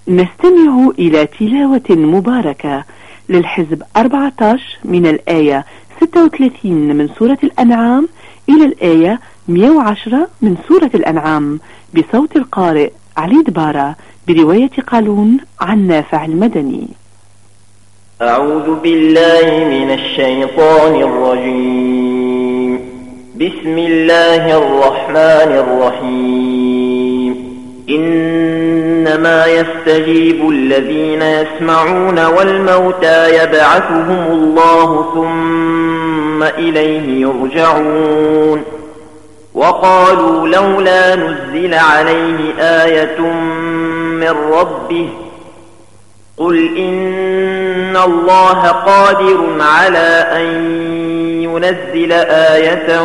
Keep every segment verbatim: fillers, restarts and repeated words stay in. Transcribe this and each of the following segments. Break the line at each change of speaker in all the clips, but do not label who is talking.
نستمع إلى تلاوة مباركة للحزب أربعة عشر من الآية ستة وثلاثين من سورة الأنعام إلى الآية مئة وعشرة من سورة الأنعام بصوت القارئ علي دبارة برواية قالون عن نافع المدني.
أعوذ بالله من الشيطان الرجيم. بسم الله الرحمن الرحيم. إنما يستجيب الذين يسمعون والموتى يبعثهم الله ثم إليه يرجعون. وقالوا لولا نزل عليه آية من ربه قل إن الله قادر على أن ينزل آية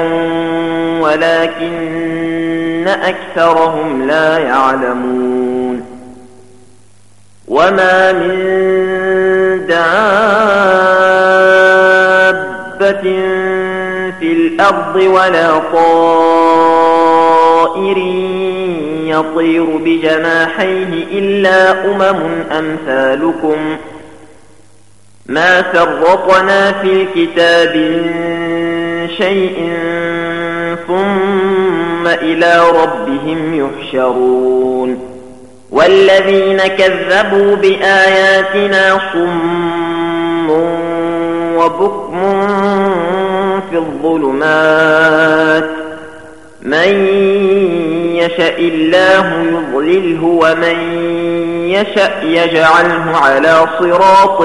ولكن أكثرهم لا يعلمون. وما من دابة في الأرض ولا طائر يطير بجناحيه إلا أمم أمثالكم ما فرطنا في الكتاب من شيء ثم إلى ربهم يحشرون. والذين كذبوا بآياتنا صم وبكم في الظلمات من يشاء الله يضلله ومن يشاء يجعله على صراط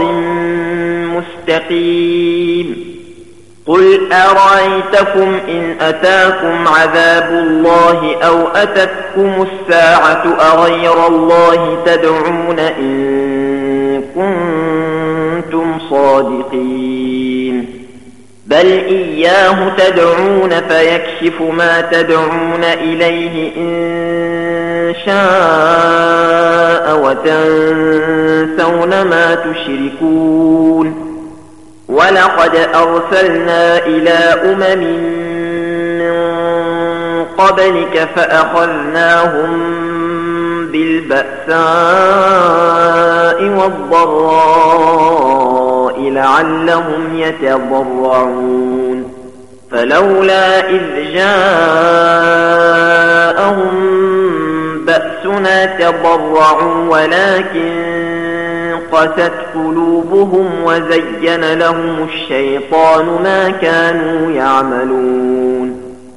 مستقيم. قل أرأيتكم إن أتاكم عذاب الله أو أتتكم الساعة أغير الله تدعون إن كنتم صادقين. بل إياه تدعون فيكشف ما تدعون إليه إن شاء وتنسون ما تشركون. ولقد أرسلنا إلى أمم من قبلك فأخذناهم بالبأساء والضراء لعلهم يتضرعون. فلولا إذ جاءهم بأسنا تضرعوا ولكن قست قلوبهم وزين لهم الشيطان ما كانوا يعملون.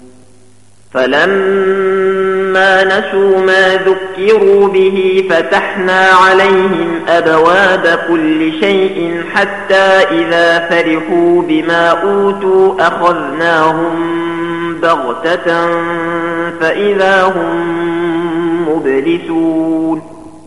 فلما نسوا ما ذكروا به فتحنا عليهم أبواب كل شيء حتى إذا فرحوا بما أوتوا أخذناهم بغتة فإذا هم مبلسون.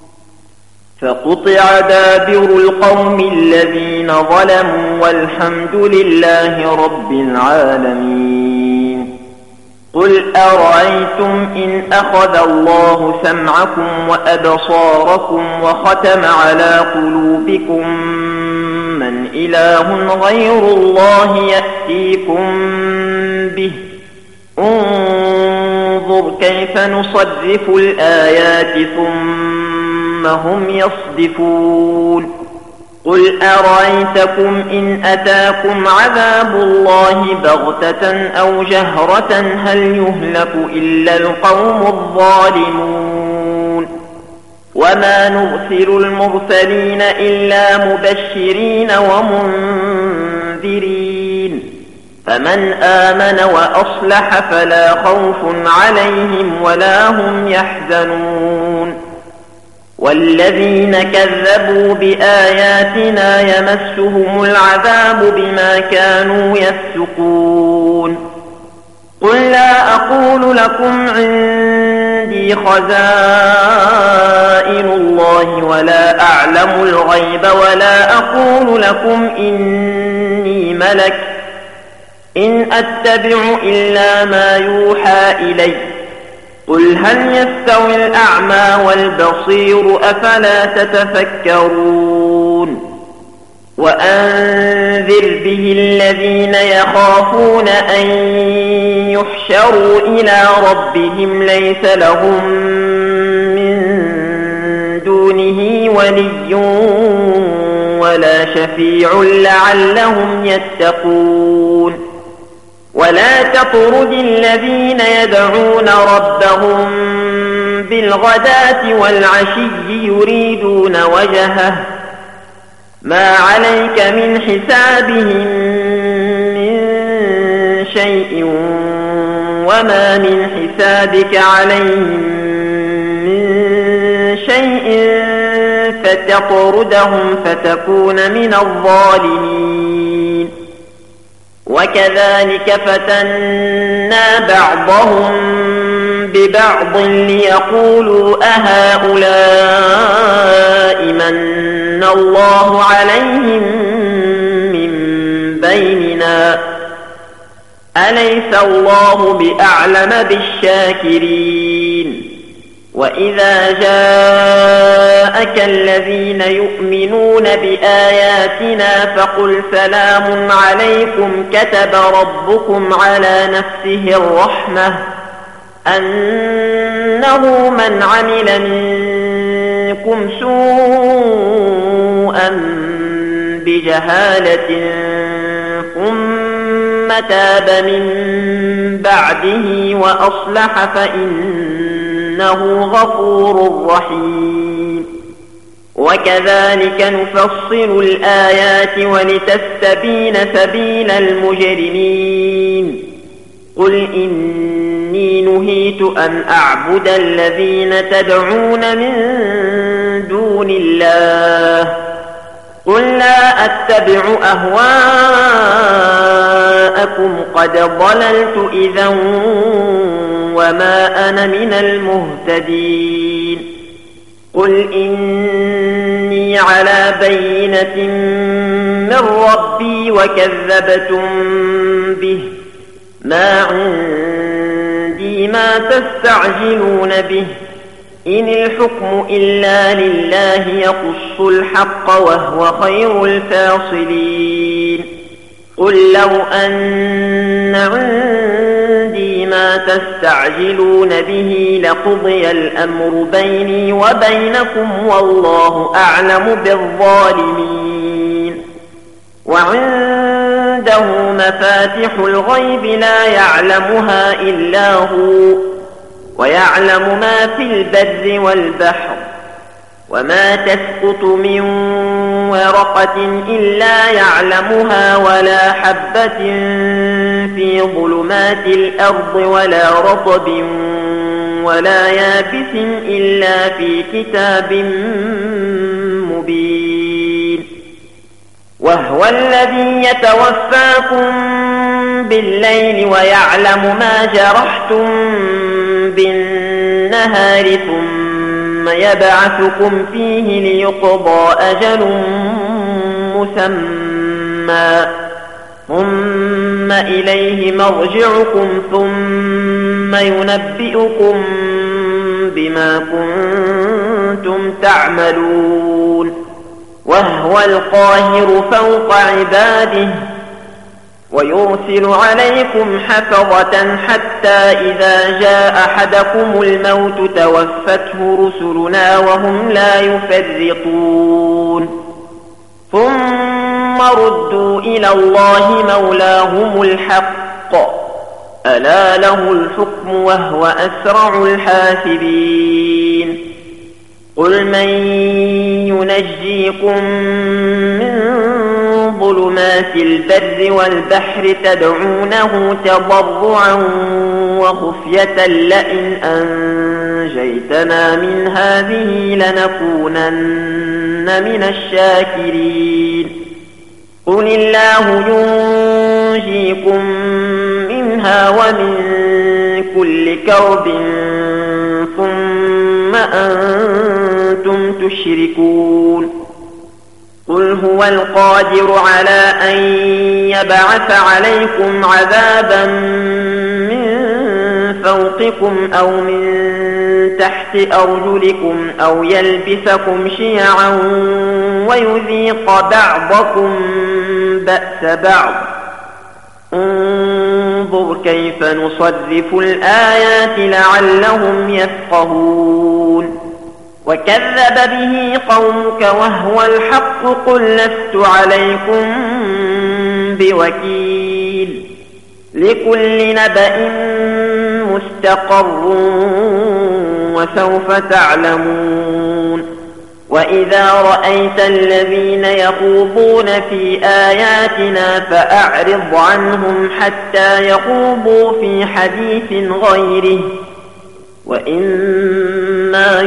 فقطع دابر القوم الذين ظلموا والحمد لله رب العالمين. قل أرأيتم إن أخذ الله سمعكم وأبصاركم وختم على قلوبكم من إله غير الله يأتيكم به انظر كيف نصرف الآيات ثم هم يصدفون. قل أرأيتكم إن أتاكم عذاب الله بغتة أو جهرة هل يهلك إلا القوم الظالمون. وما نرسل المرسلين إلا مبشرين ومنذرين فمن آمن وأصلح فلا خوف عليهم ولا هم يحزنون. والذين كذبوا بآياتنا يمسهم العذاب بما كانوا يفسقون. قل لا أقول لكم عندي خزائن الله ولا أعلم الغيب ولا أقول لكم إني ملك إن أتبع إلا ما يوحى إلي. قل هل يستوي الأعمى والبصير أفلا تتفكرون. وأنذر به الذين يخافون أن يحشروا إلى ربهم ليس لهم من دونه ولي ولا شفيع لعلهم يتقون ولا تطرد الذين يدعون ربهم بالغداة والعشي يريدون وجهه ما عليك من حسابهم من شيء وما من حسابك عليهم من شيء فتطردهم فتكون من الظالمين وكذلك فتنا بعضهم ببعض ليقولوا أهؤلاء من الله عليهم من بيننا أليس الله بأعلم بالشاكرين وإذا جاءك الذين يؤمنون بآياتنا فقل سلام عليكم كتب ربكم على نفسه الرحمة أنه من عمل منكم سوءا بجهالة ثم تاب من بعده وأصلح فإنه غفور رحيم وكذلك نفصل الآيات ولتستبين سبيل المجرمين قل إني نهيت أن أعبد الذين تدعون من دون الله قل لا أتبع أهواءكم قد ضللت إذا وما أنا من المهتدين قل إني على بينة من ربي وكذبتم به ما عندي ما تستعجلون به إن الحكم إلا لله يقص الحق وهو خير الفاصلين قل لو أن عندي ما تستعجلون به لقضي الأمر بيني وبينكم والله أعلم بالظالمين وعنده مفاتح الغيب لا يعلمها إلا هو ويعلم ما في البر والبحر وما تسقط من ورقة إلا يعلمها ولا حبة في ظلمات الأرض ولا رطب ولا يابس إلا في كتاب مبين وهو الذي يتوفاكم بالليل ويعلم ما جرحتم بالنهار ثم يبعثكم فيه ليقضى أجل مسمى ثم إليه مرجعكم ثم ينبئكم بما كنتم تعملون وهو القاهر فوق عباده ويرسل عليكم حفظة حتى إذا جاء أحدكم الموت توفته رسلنا وهم لا يفرطون ثم ردوا إلى الله مولاهم الحق ألا له الحكم وهو أسرع الحاسبين قل من ينجيكم من ظلمات البر والبحر تدعونه تضرعا وخفية لئن أنجيتنا من هذه لنكونن من الشاكرين قل الله ينجيكم منها ومن كل كرب ثم أنتم تشركون قل هو القادر على أن يبعث عليكم عذابا من فوقكم أو من تحت أرجلكم أو يلبسكم شيعا ويذيق بعضكم بأس بعض انظر كيف نصرف الآيات لعلهم يفقهون وكذب به قومك وهو الحق قل لست عليكم بوكيل لكل نبأ مستقر وسوف تعلمون وإذا رأيت الذين يخوضون في آياتنا فأعرض عنهم حتى يخوضوا في حديث غيره وإما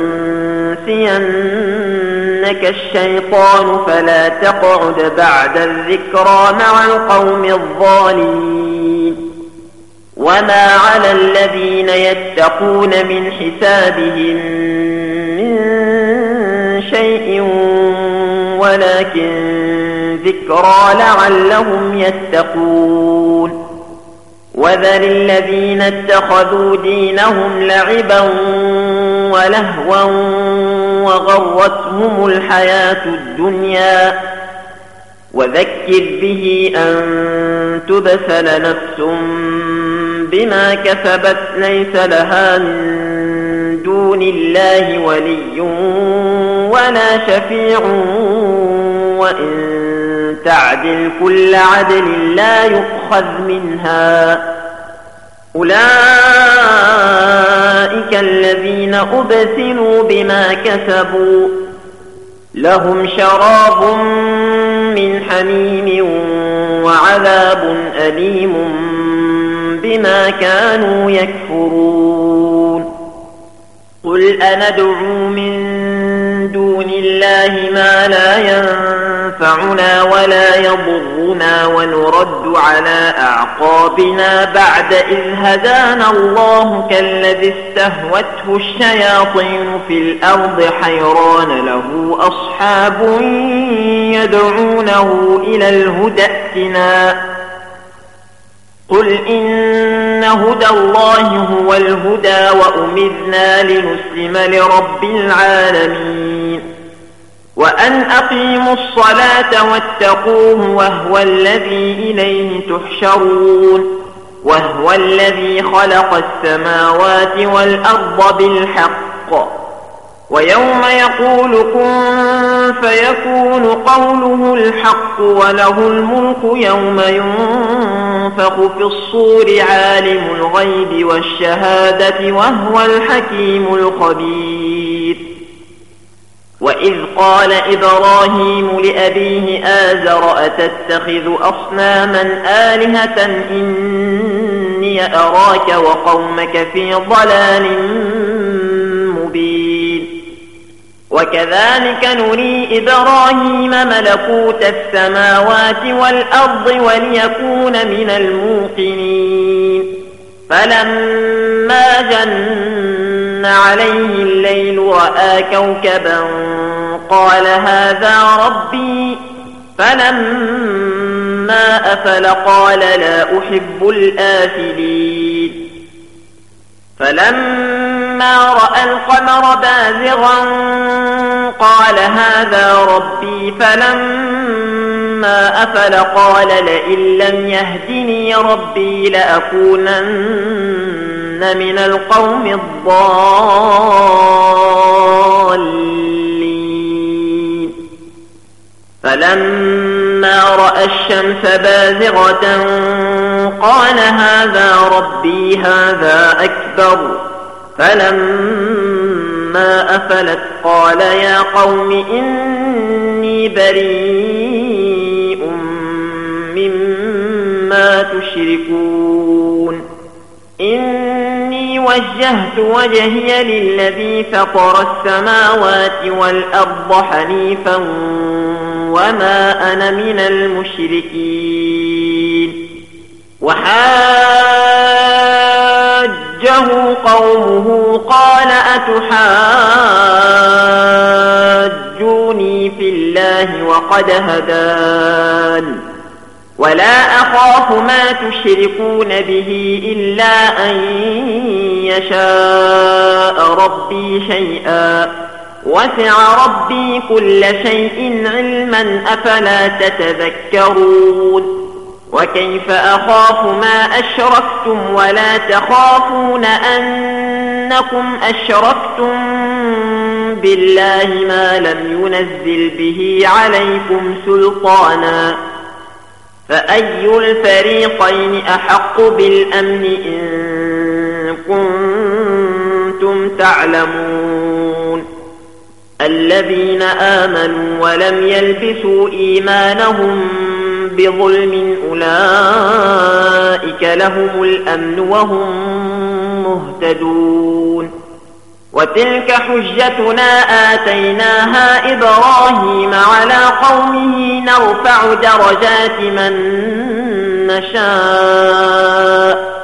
ينسينك الشيطان فلا تقعد بعد الذكرى مع القوم الظالمين وما على الذين يتقون من حسابهم من شيء ولكن ذكرى لعلهم يتقون وذر الذين اتخذوا دينهم لعبا ولهوا وغرتهم الحياة الدنيا وذكر به أن تبسل نفس بما كسبت ليس لها من دون الله ولي ولا شفيع وإن تعدل كل عدل لا يؤخذ منها أولئك الذين أبسلوا بما كسبوا لهم شراب من حميم وعذاب أليم بما كانوا يكفرون قل أندعو من دون الله ما لا ينفعنا ولا يضرنا ونرد على أعقابنا بعد إذ هدانا الله كالذي استهوته الشياطين في الأرض حيران له أصحاب يدعونه إلى الهدى ائتنا قل إن هدى الله هو الهدى وأمرنا لنسلم لرب العالمين وأن أقيموا الصلاة واتقوه وهو الذي إليه تحشرون وهو الذي خلق السماوات والأرض بالحق ويوم يقول كن فيكون قوله الحق وله الملك يوم ينفخ في الصور عالم الغيب والشهادة وهو الحكيم الخبير وإذ قال إبراهيم لأبيه آزر أتتخذ أصناما آلهة إني أراك وقومك في ضلال مبين وكذلك نري إبراهيم ملكوت السماوات والأرض وليكون من الموقنين فلما جن عليه الليل رأى كوكبا قال هذا ربي فلما أفل قال لا أحب الآفلين فلما رأى القمر بازغا قال هذا ربي فلما أفل قال لئن لم يهدني ربي لأكونن من القوم الضالين فلما رأى الشمس بازغة قال هذا ربي هذا أكبر فلما أفلت قال يا قوم إني بريء مما تشركون إني وجهت وجهي للذي فطر السماوات والأرض حنيفا وما أنا من المشركين وحاجه قومه قال أتحاجوني في الله وقد هدان ولا أخاف ما تشركون به إلا أن يشاء ربي شيئا وسع ربي كل شيء علما أفلا تتذكرون وكيف أخاف ما أشركتم ولا تخافون أنكم أشركتم بالله ما لم ينزل به عليكم سلطانا فأي الفريقين أحق بالأمن إن كنتم تعلمون الذين آمنوا ولم يلبسوا إيمانهم بظلم أولئك لهم الأمن وهم مهتدون وتلك حجتنا آتيناها إبراهيم على قومه نرفع درجات من نشاء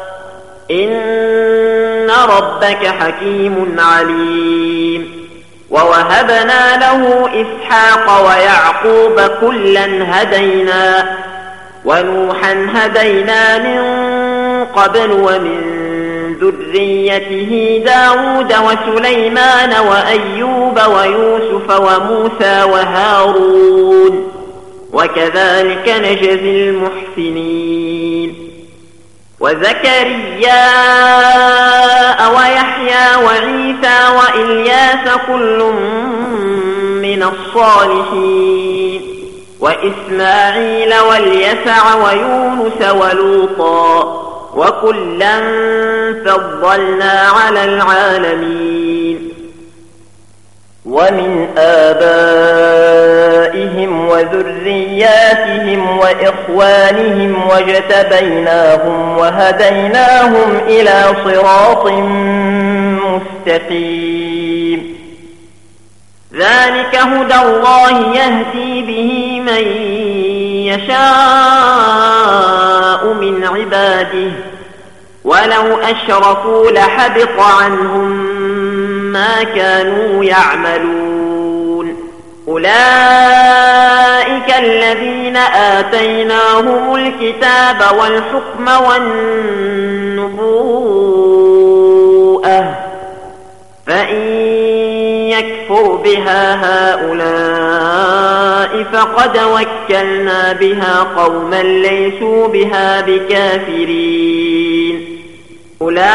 إن ربك حكيم عليم ووهبنا له إسحاق ويعقوب كلا هدينا ونوحا هدينا من قبل ومن ذريته داود وسليمان وأيوب ويوسف وموسى وهارون وكذلك نجزي المحسنين وزكريا ويحيى وعيسى وإلياس كل من الصالحين وإسماعيل واليسع ويونس ولوطا وكلا فضلنا على العالمين ومن آبائهم وذرياتهم وإخوانهم واجتبيناهم وهديناهم إلى صراط مستقيم ذلك هدى الله يهدي به من يشاء من عباده ولو أشركوا لحبط عنهم ما كانوا يعملون أولئك الذين آتيناهم الكتاب والحكم والنبوءة فإن يكفر بها هؤلاء فقد وكلنا بها قوما ليسوا بها بكافرين أولئك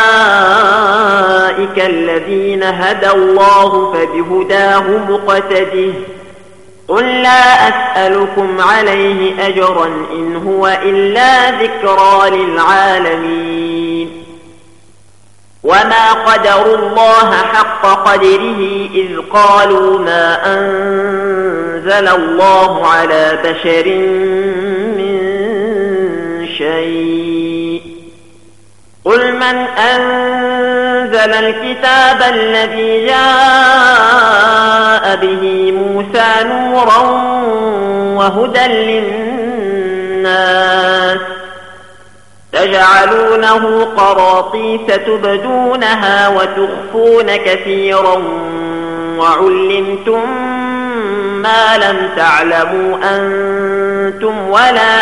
الذين هدى الله فبهداه مقتده قل لا أسألكم عليه أجرا إن هو إلا ذكرى للعالمين وما قدروا الله حق قدره إذ قالوا ما أنزل الله على بشر من شيء قل من أنزل الكتاب الذي جاء به موسى نورا وهدى للناس تجعلونه قراطيس تبدونها وتخفون كثيرا وعلمتم ما لم تعلموا أنتم ولا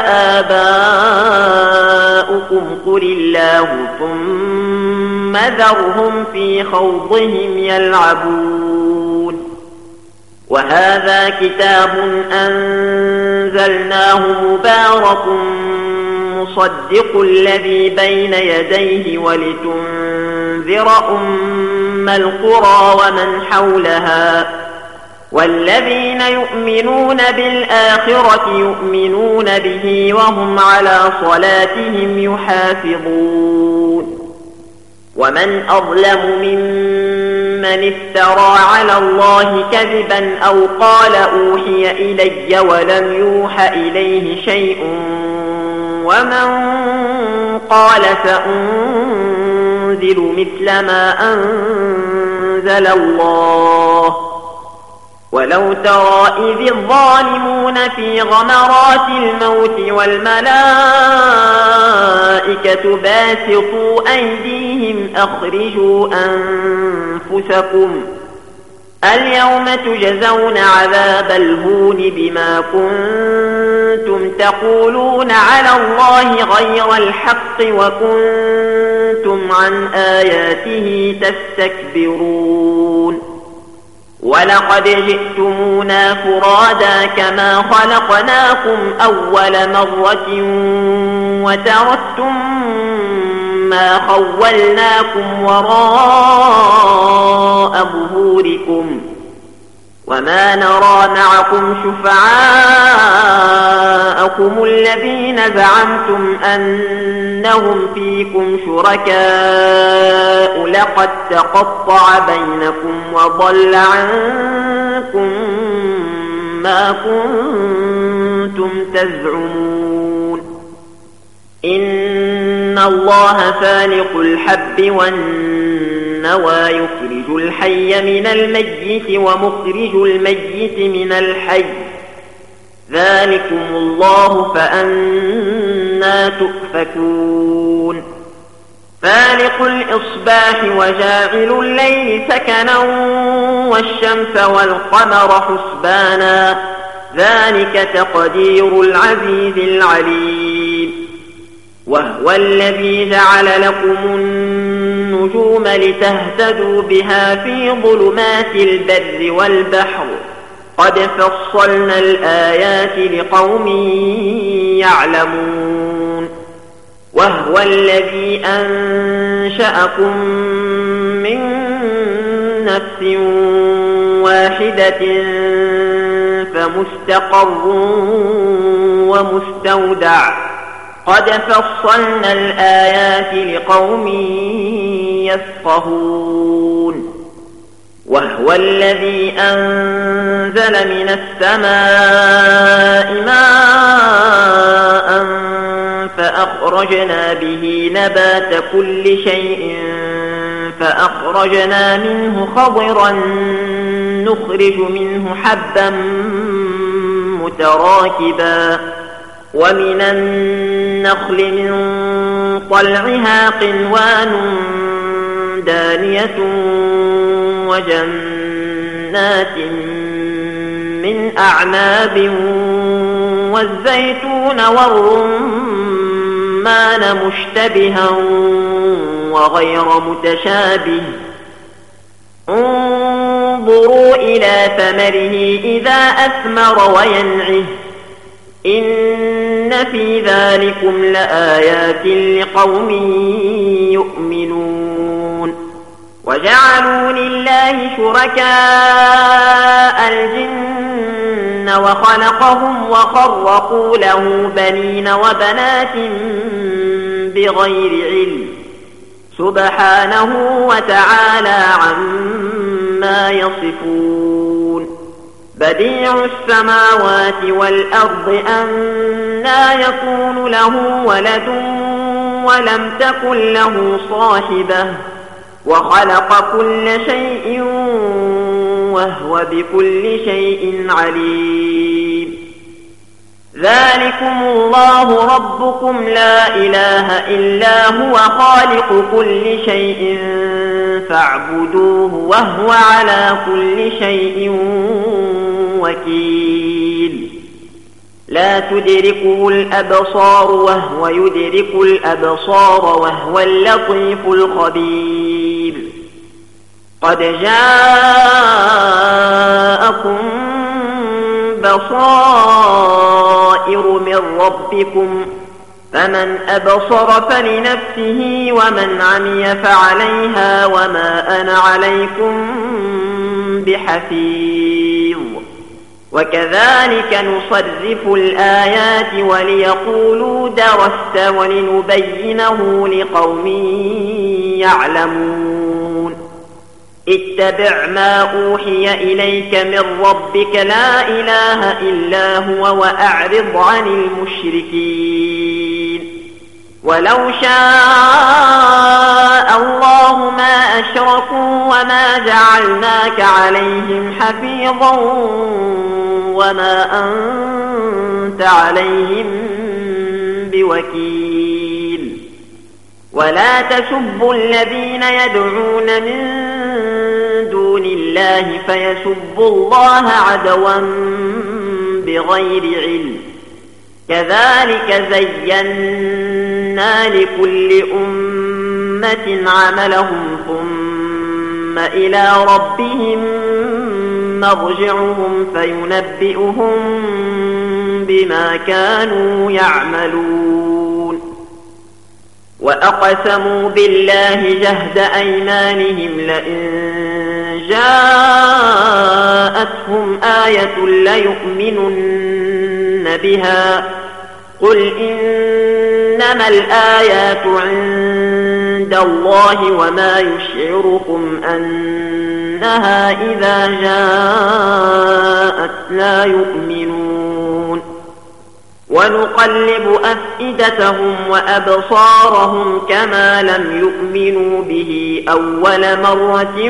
آباؤكم قل الله ثم ذرهم في خوضهم يلعبون وهذا كتاب أنزلناه مبارك مصدق الذي بين يديه ولتنذر أم القرى ومن حولها والذين يؤمنون بالآخرة يؤمنون به وهم على صلاتهم يحافظون ومن أظلم ممن افترى على الله كذبا أو قال أوحي إلي ولم يوح إليه شيء ومن قال سأنزل مثل ما أنزل الله ولو ترى إذ الظالمون في غمرات الموت والملائكة باسطوا أيديهم أخرجوا أنفسكم اليوم تجزون عذاب الهون بما كنتم تقولون على الله غير الحق وكنتم عن آياته تستكبرون ولقد جئتمونا فرادا كما خلقناكم أول مرة وتركتم ما خولناكم وراء ظهوركم وما نرى معكم شفعاءكم الذين زعمتم أنهم فيكم شركاء لقد تقطع بينكم وضل عنكم ما كنتم تزعمون إن الله فالق الحب والنوى يخرج الحي من الميت ومخرج الميت من الحي ذلكم الله فأنى تؤفكون فالق الإصباح وجاعل الليل سكنا والشمس والقمر حسبانا ذلك تقدير العزيز العليم وهو الذي جعل لكم النجوم لتهتدوا بها في ظلمات البر والبحر قد فصلنا الآيات لقوم يعلمون وهو الذي أنشأكم من نفس واحدة فمستقر ومستودع قد فصلنا الآيات لقوم يفقهون وهو الذي أنزل من السماء ماء فأخرجنا به نبات كل شيء فأخرجنا منه خضرا نخرج منه حبا متراكبا ومن النخل من طلعها قنوان دانية وجنات من أعناب والزيتون والرمان مشتبها وغير متشابه انظروا إلى ثمره إذا أثمر وينعه إن في ذلكم لآيات لقوم يؤمنون وجعلوا لله شركاء الجن وخلقهم وخرقوا له بنين وبنات بغير علم سبحانه وتعالى عما يصفون بديع السماوات والأرض أنى يكون له ولد ولم تكن له صاحبة وخلق كل شيء وهو بكل شيء عليم ذلكم الله ربكم لا إله إلا هو خالق كل شيء فاعبدوه وهو على كل شيء وكيل لا تدركه الأبصار وهو يدرك الأبصار وهو اللطيف الخبير قد جاءكم بصائر من ربكم فمن أبصر فلنفسه ومن عمي فعليها وما أنا عليكم بحفيظ وكذلك نصرف الآيات وليقولوا درست ولنبينه لقوم يعلمون اتبع ما أوحي إليك من ربك لا إله إلا هو وأعرض عن المشركين ولو شاء الله ما أشركوا وما جعلناك عليهم حفيظا وما أنت عليهم بوكيل ولا تسبوا الذين يدعون من دون الله فيسبوا الله عدوا بغير علم كذلك زينا لكل أمة عملهم ثم إلى ربهم مرجعهم فينبئهم بما كانوا يعملون وأقسموا بالله جهد أيمانهم لئن جاءتهم آية ليؤمنن بها قل إنما الآيات عند الله وما يشعركم أنها إذا جاءت لا يؤمنون ونقلب أفئدتهم وأبصارهم كما لم يؤمنوا به أول مرة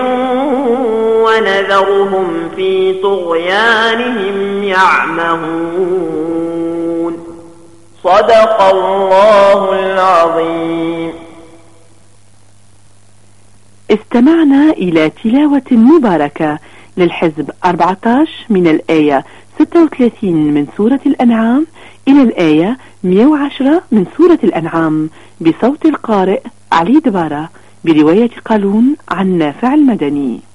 ونذرهم في طغيانهم يعمهون صدق الله العظيم.
استمعنا إلى تلاوة مباركة للحزب أربعة عشر من الآية ستة وثلاثين من سورة الأنعام إلى الآية مئة وعشرة من سورة الأنعام بصوت القارئ علي دبارة برواية قالون عن نافع المدني.